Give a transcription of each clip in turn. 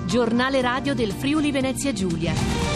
Giornale radio del Friuli Venezia Giulia.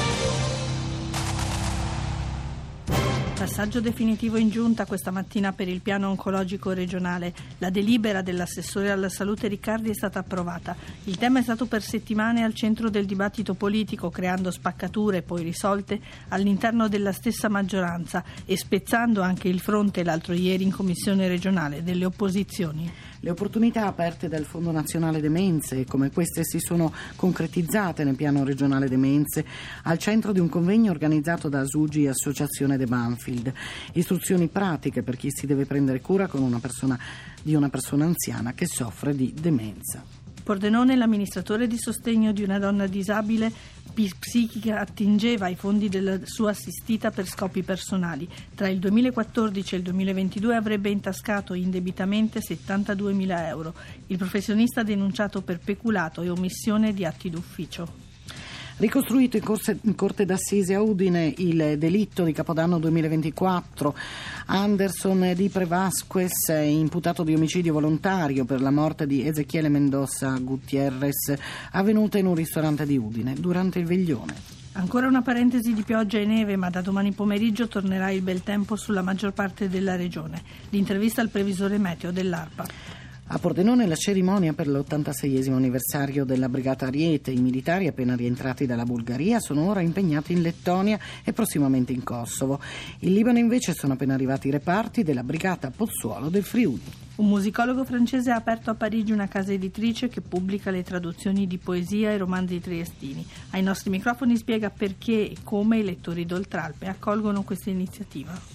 Passaggio definitivo in giunta questa mattina per il piano oncologico regionale. La delibera dell'assessore alla salute Riccardi è stata approvata. Il tema è stato per settimane al centro del dibattito politico, creando spaccature poi risolte all'interno della stessa maggioranza e spezzando anche il fronte l'altro ieri in commissione regionale delle opposizioni. Le opportunità aperte dal Fondo Nazionale Demenze, come queste si sono concretizzate nel piano regionale Demenze, al centro di un convegno organizzato da Asugi Associazione De Banfield. Istruzioni pratiche per chi si deve prendere cura con di una persona anziana che soffre di demenza. Pordenone, l'amministratore di sostegno di una donna disabile psichica, attingeva ai fondi della sua assistita per scopi personali. Tra il 2014 e il 2022 avrebbe intascato indebitamente 72.000 euro. Il professionista ha denunciato per peculato e omissione di atti d'ufficio. Ricostruito in Corte d'Assise a Udine il delitto di Capodanno 2024. Anderson Di Prevasquez è imputato di omicidio volontario per la morte di Ezechiele Mendoza Gutierrez, avvenuta in un ristorante di Udine durante il veglione. Ancora una parentesi di pioggia e neve, ma da domani pomeriggio tornerà il bel tempo sulla maggior parte della regione. L'intervista al previsore meteo dell'ARPA. A Pordenone la cerimonia per l'86esimo anniversario della Brigata Ariete. I militari appena rientrati dalla Bulgaria sono ora impegnati in Lettonia e prossimamente in Kosovo. In Libano invece sono appena arrivati i reparti della Brigata Pozzuolo del Friuli. Un musicologo francese ha aperto a Parigi una casa editrice che pubblica le traduzioni di poesia e romanzi triestini. Ai nostri microfoni spiega perché e come i lettori d'Oltralpe accolgono questa iniziativa.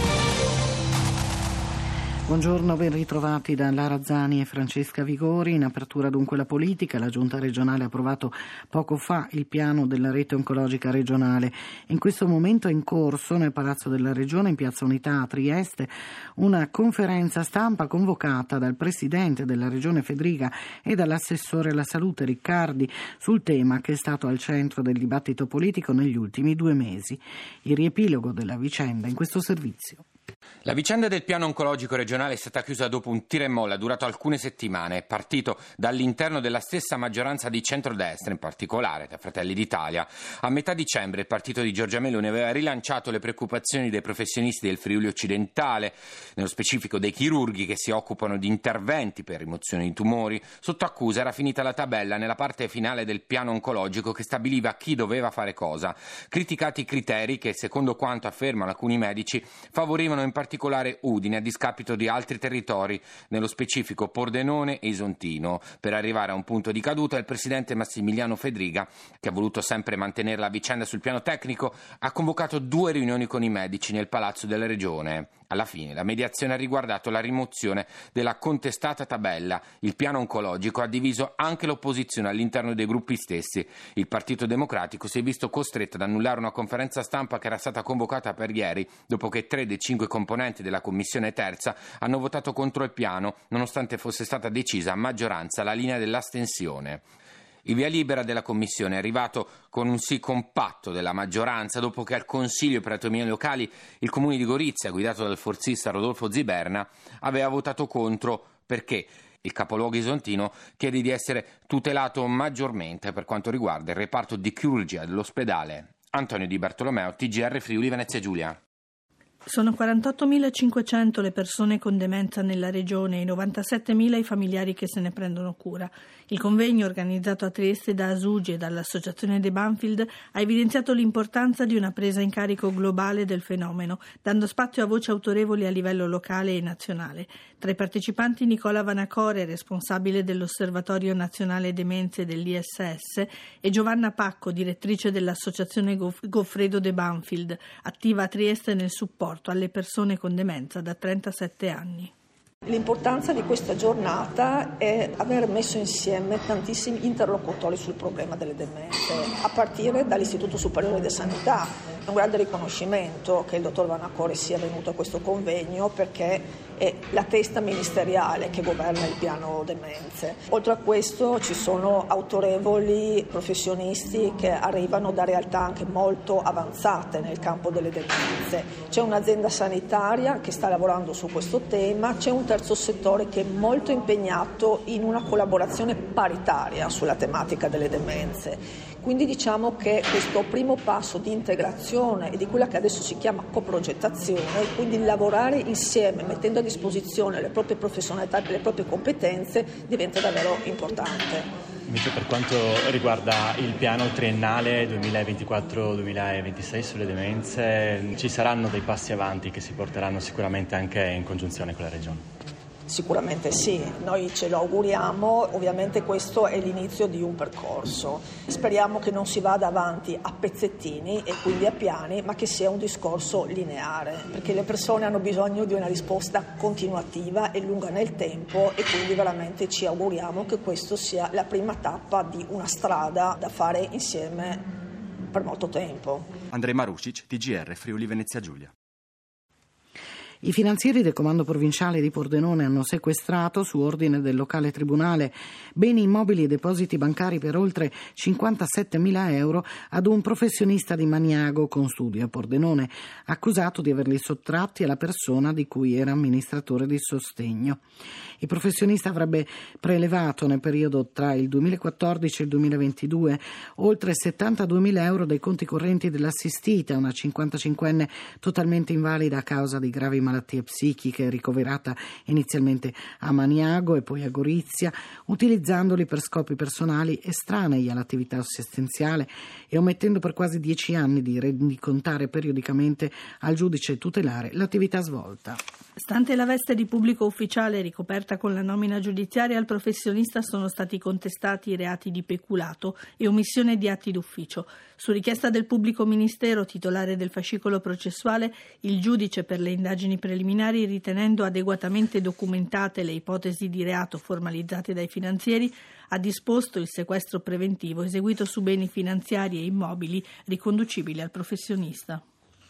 Buongiorno, ben ritrovati da Lara Zani e Francesca Vigori. In apertura dunque la politica, la Giunta regionale ha approvato poco fa il piano della rete oncologica regionale. In questo momento è in corso nel Palazzo della Regione in Piazza Unità a Trieste una conferenza stampa convocata dal Presidente della Regione Fedriga e dall'assessore alla salute Riccardi sul tema che è stato al centro del dibattito politico negli ultimi 2 mesi. Il riepilogo della vicenda in questo servizio. La vicenda del piano oncologico regionale è stata chiusa dopo un tira e molla durato alcune settimane, partito dall'interno della stessa maggioranza di centrodestra, in particolare da Fratelli d'Italia. A metà dicembre il partito di Giorgia Meloni aveva rilanciato le preoccupazioni dei professionisti del Friuli occidentale, nello specifico dei chirurghi che si occupano di interventi per rimozione di tumori. Sotto accusa era finita la tabella nella parte finale del piano oncologico che stabiliva chi doveva fare cosa. Criticati i criteri che, secondo quanto affermano alcuni medici, favorivano in particolare Udine a discapito di altri territori, nello specifico Pordenone e Isontino. Per arrivare a un punto di caduta il presidente Massimiliano Fedriga, che ha voluto sempre mantenere la vicenda sul piano tecnico, ha convocato 2 riunioni con i medici nel Palazzo della Regione. Alla fine la mediazione ha riguardato la rimozione della contestata tabella. Il piano oncologico ha diviso anche l'opposizione all'interno dei gruppi stessi. Il Partito Democratico si è visto costretto ad annullare una conferenza stampa che era stata convocata per ieri, dopo che 3 dei 5 componenti della Commissione terza hanno votato contro il piano, nonostante fosse stata decisa a maggioranza la linea dell'astensione. Il via libera della Commissione è arrivato con un sì compatto della maggioranza dopo che al Consiglio per le autonomie locali il Comune di Gorizia, guidato dal forzista Rodolfo Ziberna, aveva votato contro perché il capoluogo isontino chiede di essere tutelato maggiormente per quanto riguarda il reparto di chirurgia dell'ospedale. Antonio Di Bartolomeo, TGR Friuli Venezia Giulia. Sono 48.500 le persone con demenza nella regione e 97.000 i familiari che se ne prendono cura. Il convegno organizzato a Trieste da Asugi e dall'Associazione De Banfield ha evidenziato l'importanza di una presa in carico globale del fenomeno, dando spazio a voci autorevoli a livello locale e nazionale. Tra i partecipanti Nicola Vanacore, responsabile dell'Osservatorio Nazionale Demenze dell'ISS, e Giovanna Pacco, direttrice dell'Associazione Goffredo De Banfield, attiva a Trieste nel supporto alle persone con demenza da 37 anni. L'importanza di questa giornata è aver messo insieme tantissimi interlocutori sul problema delle demenze, a partire dall'Istituto Superiore di Sanità, Un grande riconoscimento che il dottor Vanacori sia venuto a questo convegno, perché è la testa ministeriale che governa il piano demenze. Oltre a questo ci sono autorevoli professionisti che arrivano da realtà anche molto avanzate nel campo delle demenze. C'è un'azienda sanitaria che sta lavorando su questo tema, c'è un terzo settore che è molto impegnato in una collaborazione paritaria sulla tematica delle demenze. Quindi diciamo che questo primo passo di integrazione e di quella che adesso si chiama coprogettazione, quindi lavorare insieme mettendo a disposizione le proprie professionalità e le proprie competenze, diventa davvero importante. Invece per quanto riguarda il piano triennale 2024-2026 sulle demenze, ci saranno dei passi avanti che si porteranno sicuramente anche in congiunzione con la Regione? Sicuramente sì, noi ce lo auguriamo, ovviamente questo è l'inizio di un percorso. Speriamo che non si vada avanti a pezzettini e quindi a piani, ma che sia un discorso lineare, perché le persone hanno bisogno di una risposta continuativa e lunga nel tempo, e quindi veramente ci auguriamo che questo sia la prima tappa di una strada da fare insieme per molto tempo. Andrej Marušić, TGR Friuli Venezia Giulia. I finanzieri del comando provinciale di Pordenone hanno sequestrato, su ordine del locale tribunale, beni immobili e depositi bancari per oltre 57.000 euro ad un professionista di Maniago con studio a Pordenone, accusato di averli sottratti alla persona di cui era amministratore di sostegno. Il professionista avrebbe prelevato nel periodo tra il 2014 e il 2022 oltre 72.000 euro dai conti correnti dell'assistita, una 55enne totalmente invalida a causa di gravi malattie psichiche, ricoverata inizialmente a Maniago e poi a Gorizia, utilizzandoli per scopi personali estranei all'attività assistenziale e omettendo per quasi 10 anni di rendicontare periodicamente al giudice tutelare l'attività svolta. Stante la veste di pubblico ufficiale ricoperta con la nomina giudiziaria, al professionista sono stati contestati i reati di peculato e omissione di atti d'ufficio. Su richiesta del pubblico ministero titolare del fascicolo processuale, il giudice per le indagini preliminari, ritenendo adeguatamente documentate le ipotesi di reato formalizzate dai finanzieri, ha disposto il sequestro preventivo eseguito su beni finanziari e immobili riconducibili al professionista.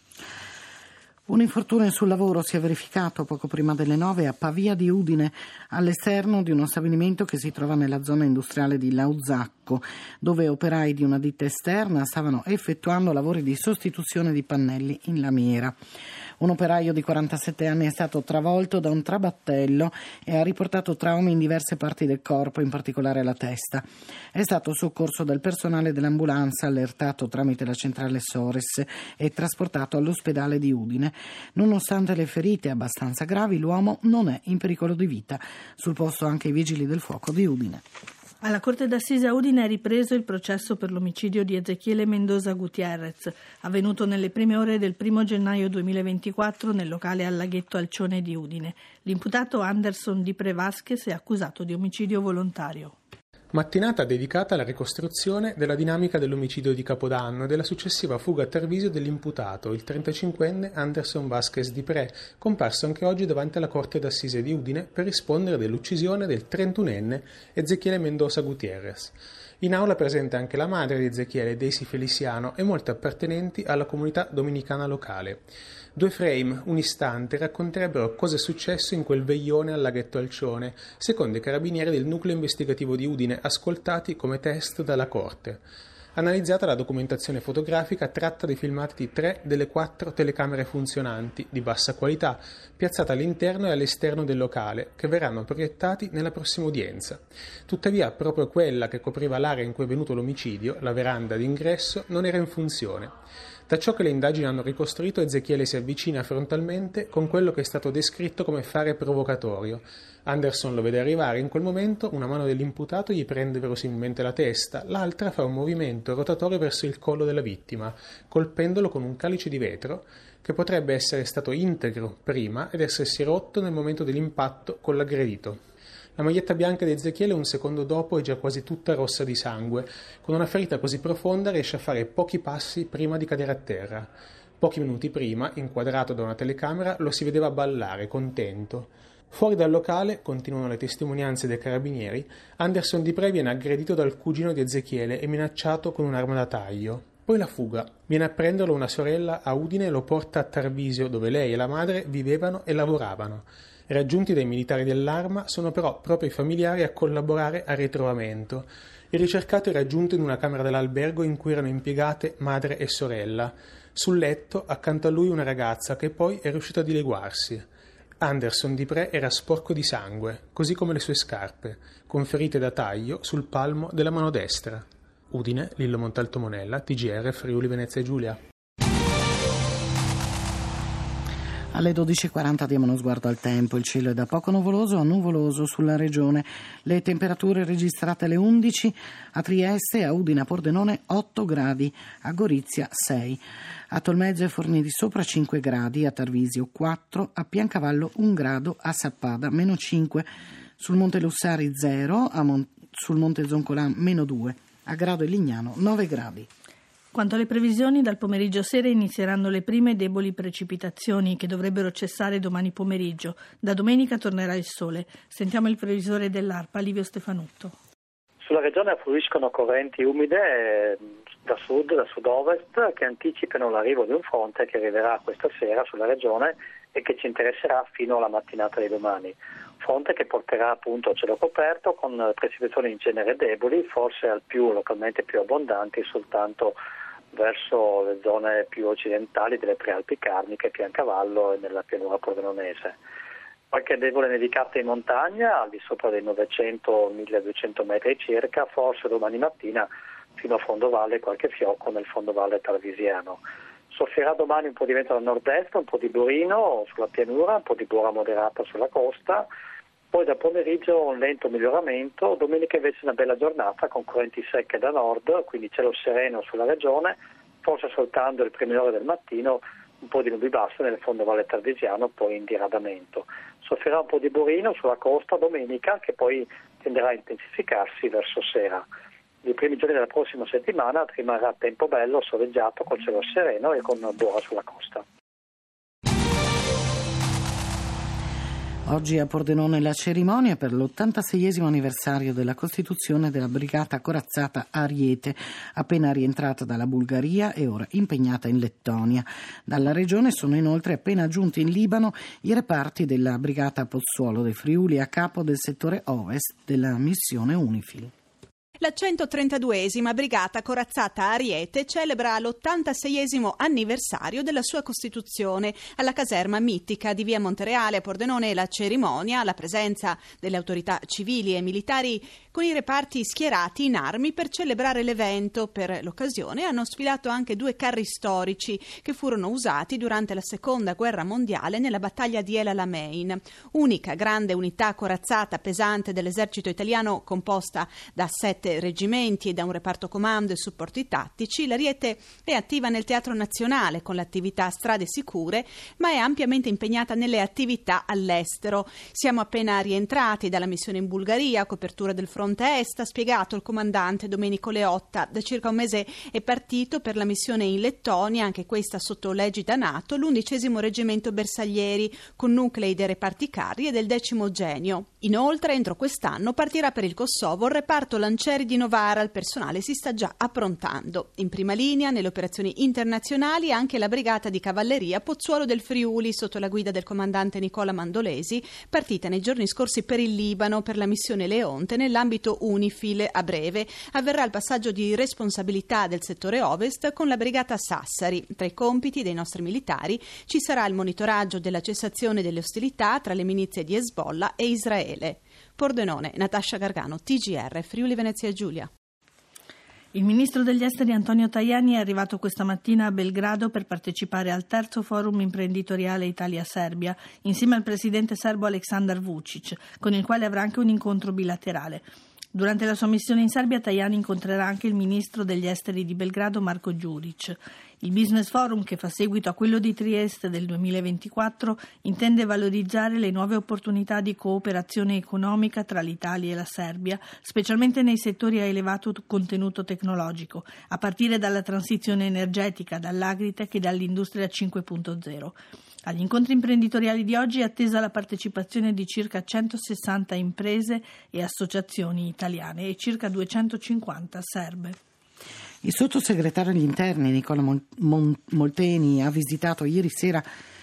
Un infortunio sul lavoro si è verificato poco prima delle 9 a Pavia di Udine, all'esterno di uno stabilimento che si trova nella zona industriale di Lauzacco, dove operai di una ditta esterna stavano effettuando lavori di sostituzione di pannelli in lamiera. Un operaio di 47 anni è stato travolto da un trabattello e ha riportato traumi in diverse parti del corpo, in particolare la testa. È stato soccorso dal personale dell'ambulanza, allertato tramite la centrale Sores e trasportato all'ospedale di Udine. Nonostante le ferite abbastanza gravi, l'uomo non è in pericolo di vita. Sul posto anche i vigili del fuoco di Udine. Alla Corte d'Assise a Udine è ripreso il processo per l'omicidio di Ezechiele Mendoza Gutierrez, avvenuto nelle prime ore del 1 gennaio 2024 nel locale al Laghetto Alcione di Udine. L'imputato Anderson Di Pre Vasquez è accusato di omicidio volontario. Mattinata dedicata alla ricostruzione della dinamica dell'omicidio di Capodanno e della successiva fuga a Tarvisio dell'imputato, il 35enne Anderson Vasquez Di Pre, comparso anche oggi davanti alla Corte d'Assise di Udine per rispondere dell'uccisione del 31enne Ezechiele Mendoza Gutierrez. In aula presente anche la madre di Ezechiele, Daisy Feliciano, e molti appartenenti alla comunità dominicana locale. 2 frame, un istante, racconterebbero cosa è successo in quel veglione al Laghetto Alcione, secondo i carabinieri del nucleo investigativo di Udine, ascoltati come test dalla Corte. Analizzata la documentazione fotografica tratta dai filmati di 3 delle 4 telecamere funzionanti, di bassa qualità, piazzate all'interno e all'esterno del locale, che verranno proiettati nella prossima udienza. Tuttavia, proprio quella che copriva l'area in cui è avvenuto l'omicidio, la veranda d'ingresso, non era in funzione. Da ciò che le indagini hanno ricostruito, Ezechiele si avvicina frontalmente con quello che è stato descritto come fare provocatorio. Anderson lo vede arrivare, in quel momento una mano dell'imputato gli prende verosimilmente la testa, l'altra fa un movimento rotatorio verso il collo della vittima, colpendolo con un calice di vetro che potrebbe essere stato integro prima ed essersi rotto nel momento dell'impatto con l'aggredito. La maglietta bianca di Ezechiele un secondo dopo è già quasi tutta rossa di sangue. Con una ferita così profonda riesce a fare pochi passi prima di cadere a terra. Pochi minuti prima, inquadrato da una telecamera, lo si vedeva ballare, contento. Fuori dal locale, continuano le testimonianze dei carabinieri, Anderson Di Pre viene aggredito dal cugino di Ezechiele e minacciato con un'arma da taglio. Poi la fuga. Viene a prenderlo una sorella a Udine e lo porta a Tarvisio, dove lei e la madre vivevano e lavoravano. Raggiunti dai militari dell'Arma, sono però proprio i familiari a collaborare al ritrovamento. Il ricercato è raggiunto in una camera dell'albergo in cui erano impiegate madre e sorella. Sul letto, accanto a lui una ragazza che poi è riuscita a dileguarsi. Anderson Di Pre era sporco di sangue, così come le sue scarpe, con ferite da taglio sul palmo della mano destra. Udine, Lillo Montalto Monella, TGR Friuli Venezia Giulia. Alle 12.40 diamo uno sguardo al tempo. Il cielo è da poco nuvoloso a nuvoloso sulla regione. Le temperature registrate alle 11 a Trieste, a Udine, a Pordenone 8 gradi, a Gorizia 6, a Tolmezzo e Forni di Sopra 5 gradi, a Tarvisio 4, a Piancavallo 1 grado, a Sappada meno 5, sul Monte Lussari 0, sul Monte Zoncolan meno 2, a Grado e Lignano 9 gradi. Quanto alle previsioni, dal pomeriggio sera inizieranno le prime deboli precipitazioni che dovrebbero cessare domani pomeriggio. Da domenica tornerà il sole. Sentiamo il previsore dell'ARPA, Livio Stefanutto. Sulla regione affluiscono correnti umide da sud, da sud-ovest, che anticipano l'arrivo di un fronte che arriverà questa sera sulla regione e che ci interesserà fino alla mattinata di domani. Fronte che porterà appunto a cielo coperto con precipitazioni in genere deboli, forse al più localmente più abbondanti soltanto verso le zone più occidentali delle prealpi carniche, Piancavallo e nella pianura pordenonese. Qualche debole nevicata in montagna, al di sopra dei 900-1200 metri circa, forse domani mattina fino a fondovalle qualche fiocco nel fondovalle tarvisiano. Soffierà domani un po' di vento dal nord-est, un po' di burino sulla pianura, un po' di bora moderata sulla costa, poi da pomeriggio un lento miglioramento, domenica invece una bella giornata con correnti secche da nord, quindi cielo sereno sulla regione, forse soltanto le prime ore del mattino un po' di nubi basse nel fondovalle tarvisiano, poi in diradamento. Soffrirà un po' di burino sulla costa domenica, che poi tenderà a intensificarsi verso sera. I primi giorni della prossima settimana rimarrà tempo bello, soleggiato, col cielo sereno e con bora sulla costa. Oggi a Pordenone la cerimonia per l'86esimo anniversario della costituzione della Brigata Corazzata Ariete, appena rientrata dalla Bulgaria e ora impegnata in Lettonia. Dalla regione sono inoltre appena giunti in Libano i reparti della Brigata Pozzuolo dei Friuli a capo del settore ovest della missione UNIFIL. La 132esima Brigata Corazzata Ariete celebra l'86esimo anniversario della sua costituzione alla caserma mitica di via Montereale a Pordenone. La cerimonia, alla presenza delle autorità civili e militari con i reparti schierati in armi per celebrare l'evento. Per l'occasione hanno sfilato anche 2 carri storici che furono usati durante la Seconda Guerra Mondiale nella battaglia di El Alamein. Unica grande unità corazzata pesante dell'esercito italiano composta da 7 reggimenti e da un reparto comando e supporti tattici, l'Ariete è attiva nel Teatro Nazionale con l'attività Strade Sicure, ma è ampiamente impegnata nelle attività all'estero. Siamo appena rientrati dalla missione in Bulgaria, copertura del fronte est, ha spiegato il comandante Domenico Leotta. Da circa un mese è partito per la missione in Lettonia, anche questa sotto l'egida NATO, l'11° reggimento Bersaglieri, con nuclei dei reparti carri e del 10° Genio. Inoltre, entro quest'anno partirà per il Kosovo il reparto Lancieri di Novara. Il personale si sta già approntando. In prima linea nelle operazioni internazionali anche la brigata di cavalleria Pozzuolo del Friuli sotto la guida del comandante Nicola Mandolesi, partita nei giorni scorsi per il Libano per la missione Leonte nell'ambito UNIFIL. A breve avverrà il passaggio di responsabilità del settore ovest con la brigata Sassari. Tra i compiti dei nostri militari ci sarà il monitoraggio della cessazione delle ostilità tra le milizie di Hezbollah e Israele. Pordenone, Natascia Gargano, TGR, Friuli Venezia Giulia. Il ministro degli esteri Antonio Tajani è arrivato questa mattina a Belgrado per partecipare al terzo forum imprenditoriale Italia-Serbia, insieme al presidente serbo Aleksandar Vučić, con il quale avrà anche un incontro bilaterale. Durante la sua missione in Serbia, Tajani incontrerà anche il ministro degli esteri di Belgrado, Marko Đurić. Il Business Forum, che fa seguito a quello di Trieste del 2024, intende valorizzare le nuove opportunità di cooperazione economica tra l'Italia e la Serbia, specialmente nei settori a elevato contenuto tecnologico, a partire dalla transizione energetica, dall'agritech e dall'industria 5.0. Agli incontri imprenditoriali di oggi è attesa la partecipazione di circa 160 imprese e associazioni italiane e circa 250 serbe. Il sottosegretario agli interni Nicola Molteni ha visitato ieri sera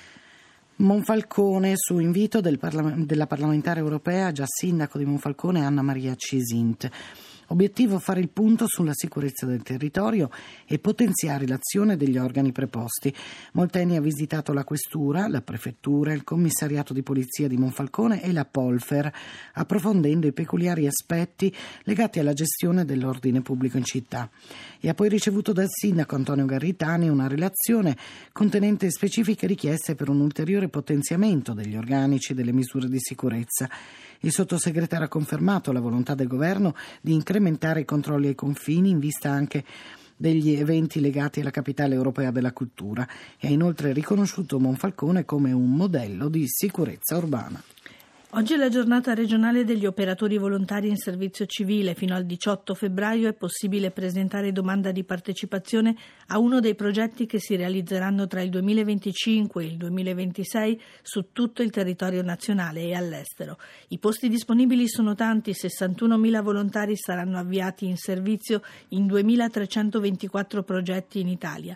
Monfalcone su invito della parlamentare europea, già sindaco di Monfalcone, Anna Maria Cisint. Obiettivo: fare il punto sulla sicurezza del territorio e potenziare l'azione degli organi preposti. Molteni ha visitato la questura, la prefettura, il commissariato di polizia di Monfalcone e la Polfer, approfondendo i peculiari aspetti legati alla gestione dell'ordine pubblico in città. E ha poi ricevuto dal sindaco Antonio Garritani una relazione contenente specifiche richieste per un ulteriore potenziamento degli organici delle misure di sicurezza. Il sottosegretario ha confermato la volontà del governo di incrementare i controlli ai confini in vista anche degli eventi legati alla capitale europea della cultura e ha inoltre riconosciuto Monfalcone come un modello di sicurezza urbana. Oggi è la giornata regionale degli operatori volontari in servizio civile. Fino al 18 febbraio è possibile presentare domanda di partecipazione a uno dei progetti che si realizzeranno tra il 2025 e il 2026 su tutto il territorio nazionale e all'estero. I posti disponibili sono tanti: 61.000 volontari saranno avviati in servizio in 2.324 progetti in Italia,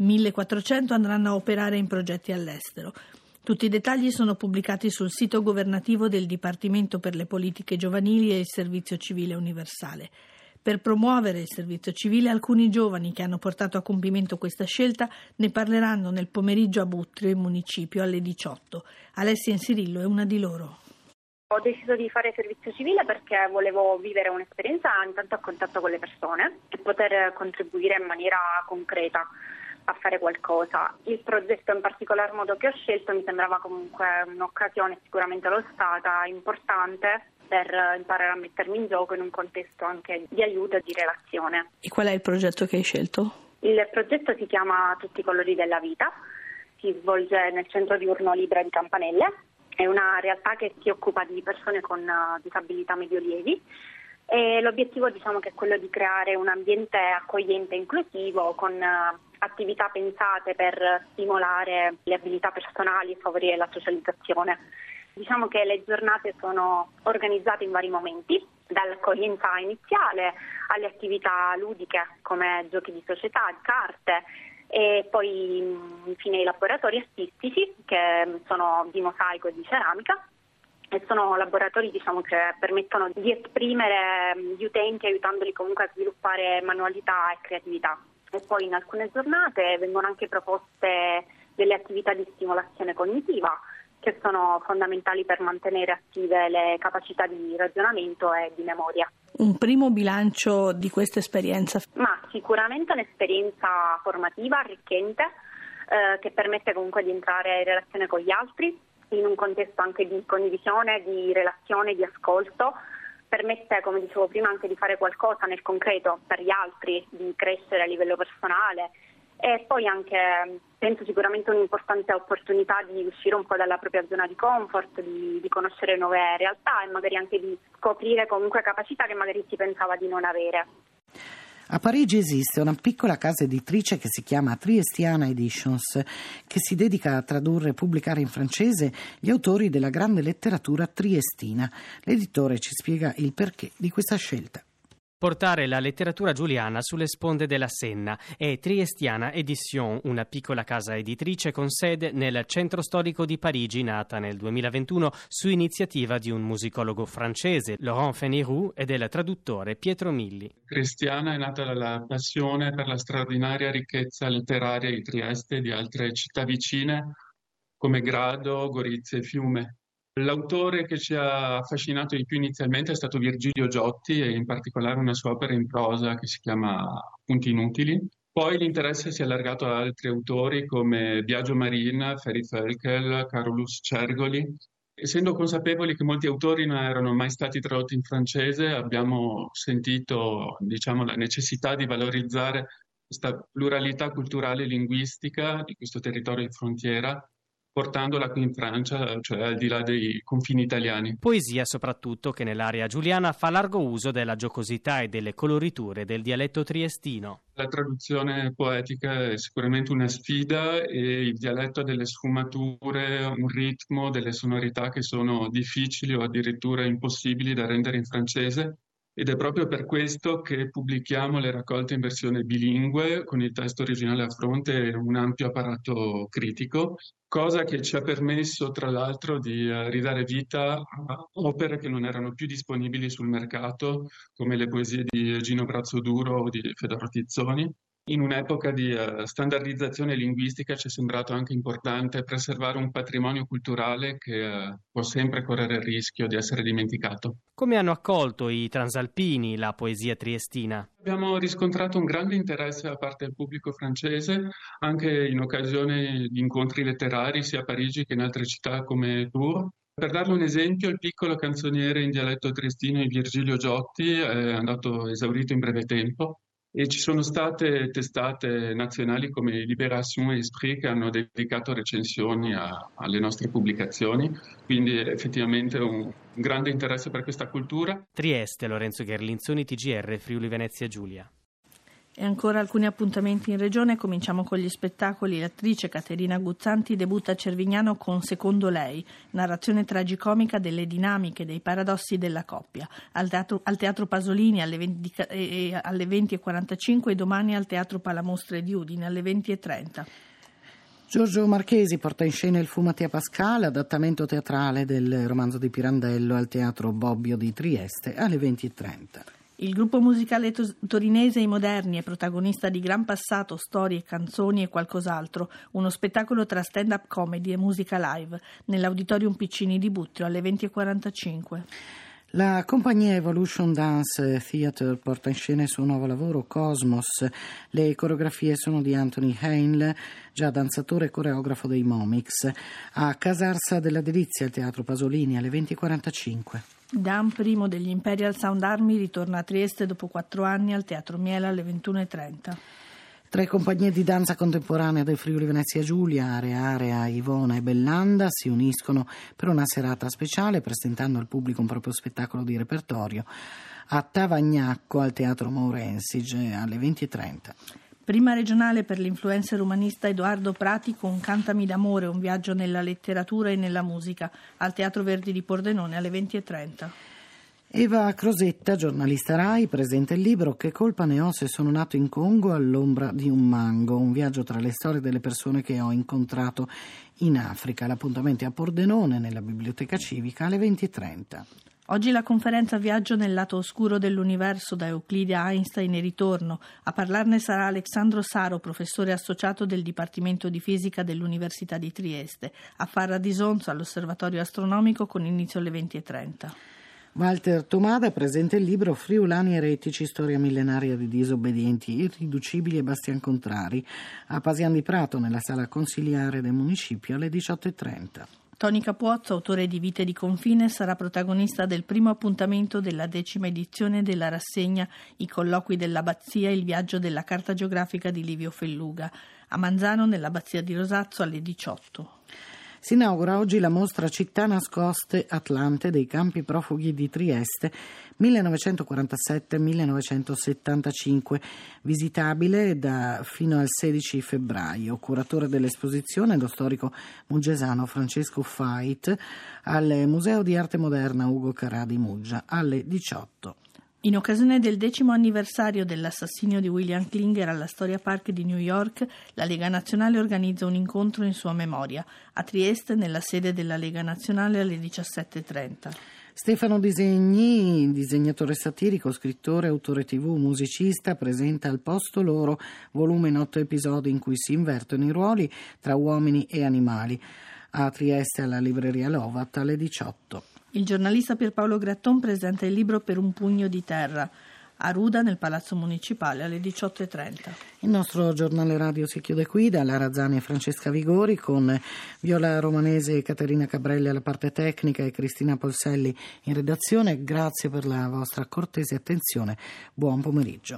1.400 andranno a operare in progetti all'estero. Tutti i dettagli sono pubblicati sul sito governativo del Dipartimento per le politiche giovanili e il servizio civile universale. Per promuovere il servizio civile, alcuni giovani che hanno portato a compimento questa scelta ne parleranno nel pomeriggio a Buttrio, in municipio, alle 18. Alessia Insirillo è una di loro. Ho deciso di fare servizio civile perché volevo vivere un'esperienza intanto a contatto con le persone e poter contribuire in maniera concreta a fare qualcosa. Il progetto in particolar modo che ho scelto mi sembrava comunque un'occasione, sicuramente lo è stata, importante per imparare a mettermi in gioco in un contesto anche di aiuto e di relazione. E qual è il progetto che hai scelto? Il progetto si chiama Tutti i colori della vita, si svolge nel centro diurno Libra di Campanelle, è una realtà che si occupa di persone con disabilità medio-lievi. E l'obiettivo che è quello di creare un ambiente accogliente e inclusivo con attività pensate per stimolare le abilità personali e favorire la socializzazione. Diciamo che le giornate sono organizzate in vari momenti, dall'accoglienza iniziale alle attività ludiche come giochi di società, carte e poi infine i laboratori artistici che sono di mosaico e di ceramica. E sono laboratori che permettono di esprimere gli utenti aiutandoli comunque a sviluppare manualità e creatività. E poi in alcune giornate vengono anche proposte delle attività di stimolazione cognitiva che sono fondamentali per mantenere attive le capacità di ragionamento e di memoria. Un primo bilancio di questa esperienza? Ma sicuramente un'esperienza formativa, arricchente, che permette comunque di entrare in relazione con gli altri, in un contesto anche di condivisione, di relazione, di ascolto, permette, come dicevo prima, anche di fare qualcosa nel concreto per gli altri, di crescere a livello personale e poi anche, penso sicuramente un'importante opportunità di uscire un po' dalla propria zona di comfort, di conoscere nuove realtà e magari anche di scoprire comunque capacità che magari si pensava di non avere. A Parigi esiste una piccola casa editrice che si chiama Triestiana Editions, che si dedica a tradurre e pubblicare in francese gli autori della grande letteratura triestina. L'editore ci spiega il perché di questa scelta. Portare la letteratura giuliana sulle sponde della Senna è Triestiana Edition, una piccola casa editrice con sede nel centro storico di Parigi, nata nel 2021 su iniziativa di un musicologo francese, Laurent Fénéroux, e del traduttore Pietro Milli. Triestiana è nata dalla passione per la straordinaria ricchezza letteraria di Trieste e di altre città vicine come Grado, Gorizia e Fiume. L'autore che ci ha affascinato di più inizialmente è stato Virgilio Giotti e in particolare una sua opera in prosa che si chiama Punti Inutili. Poi l'interesse si è allargato a altri autori come Biagio Marin, Ferry Völkel, Carolus Cergoli. Essendo consapevoli che molti autori non erano mai stati tradotti in francese, abbiamo sentito la necessità di valorizzare questa pluralità culturale e linguistica di questo territorio di frontiera, portandola qui in Francia, cioè al di là dei confini italiani. Poesia soprattutto che nell'area giuliana fa largo uso della giocosità e delle coloriture del dialetto triestino. La traduzione poetica è sicuramente una sfida e il dialetto ha delle sfumature, un ritmo, delle sonorità che sono difficili o addirittura impossibili da rendere in francese. ed è proprio per questo che pubblichiamo le raccolte in versione bilingue, con il testo originale a fronte e un ampio apparato critico, cosa che ci ha permesso tra l'altro di ridare vita a opere che non erano più disponibili sul mercato, come le poesie di Gino Brazzoduro o di Fedoro Tizzoni. In un'epoca di standardizzazione linguistica ci è sembrato anche importante preservare un patrimonio culturale che può sempre correre il rischio di essere dimenticato. Come hanno accolto i transalpini la poesia triestina? Abbiamo riscontrato un grande interesse da parte del pubblico francese, anche in occasione di incontri letterari sia a Parigi che in altre città come Tours. Per darle un esempio, il piccolo canzoniere in dialetto triestino di Virgilio Giotti è andato esaurito in breve tempo. E ci sono state testate nazionali come Libération e Esprit che hanno dedicato recensioni alle nostre pubblicazioni, quindi effettivamente un grande interesse per questa cultura. Trieste, Lorenzo Gherlinzoni, TGR, Friuli Venezia Giulia. E ancora alcuni appuntamenti in regione. Cominciamo con gli spettacoli. L'attrice Caterina Guzzanti debutta a Cervignano con Secondo lei, narrazione tragicomica delle dinamiche, dei paradossi della coppia. Al Teatro Pasolini alle 20:45 e domani al Teatro Palamostre di Udine alle 20:30. Giorgio Marchesi porta in scena Il Fumati a Pascal, adattamento teatrale del romanzo di Pirandello al Teatro Bobbio di Trieste alle 20:30. Il gruppo musicale torinese I Moderni è protagonista di Gran Passato, storie, canzoni e qualcos'altro, uno spettacolo tra stand-up comedy e musica live, nell'Auditorium Piccini di Buttio alle 20:45. La compagnia Evolution Dance Theatre porta in scena il suo nuovo lavoro Cosmos. Le coreografie sono di Anthony Heinle, già danzatore e coreografo dei Momix, a Casarsa della Delizia al Teatro Pasolini alle 20:45. Dan Primo degli Imperial Sound Army ritorna a Trieste dopo 4 anni al Teatro Miela alle 21:30. 3 compagnie di danza contemporanea del Friuli Venezia Giulia, Area, Ivona e Bellanda, si uniscono per una serata speciale presentando al pubblico un proprio spettacolo di repertorio a Tavagnacco al Teatro Maurensige alle 20:30. Prima regionale per l'influencer umanista Edoardo Prati con Cantami d'amore, un viaggio nella letteratura e nella musica al Teatro Verdi di Pordenone alle 20:30. Eva Crosetta, giornalista Rai, presenta il libro Che colpa ne ho se sono nato in Congo all'ombra di un mango, un viaggio tra le storie delle persone che ho incontrato in Africa. L'appuntamento è a Pordenone nella Biblioteca Civica alle 20:30. Oggi la conferenza Viaggio nel lato oscuro dell'universo da Euclide a Einstein e ritorno. A parlarne sarà Alessandro Saro, professore associato del Dipartimento di Fisica dell'Università di Trieste, a Farra di Sonzo all'Osservatorio Astronomico con inizio alle 20:30. Walter Tomada presenta il libro Friulani eretici, storia millenaria di disobbedienti irriducibili e bastian contrari a Pasian di Prato nella sala consiliare del municipio alle 18:30. Toni Capuozzo, autore di Vite di confine, sarà protagonista del primo appuntamento della 10ª edizione della rassegna I colloqui dell'Abbazia, il viaggio della carta geografica di Livio Felluga, a Manzano nell'Abbazia di Rosazzo alle 18. Si inaugura oggi la mostra Città nascoste Atlante dei campi profughi di Trieste 1947-1975, visitabile fino al 16 febbraio. Curatore dell'esposizione lo storico muggesano Francesco Fait al Museo di Arte Moderna Ugo Carà di Muggia alle 18. In occasione del 10° anniversario dell'assassinio di William Klinger alla Storia Park di New York, la Lega Nazionale organizza un incontro in sua memoria a Trieste nella sede della Lega Nazionale alle 17:30. Stefano Disegni, disegnatore satirico, scrittore, autore TV, musicista, presenta Al posto loro, volume in 8 episodi in cui si invertono i ruoli tra uomini e animali. A Trieste alla libreria Lovat alle 18. Il giornalista Pierpaolo Gratton presenta il libro Per un pugno di terra a Ruda nel Palazzo Municipale alle 18:30. Il nostro giornale radio si chiude qui, da Lara Zani e Francesca Vigori, con Viola Romanese e Caterina Cabrelli alla parte tecnica e Cristina Polselli in redazione. Grazie per la vostra cortese attenzione. Buon pomeriggio.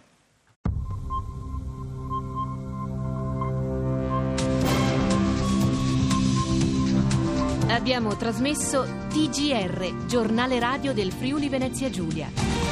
Abbiamo trasmesso TGR, giornale radio del Friuli Venezia Giulia.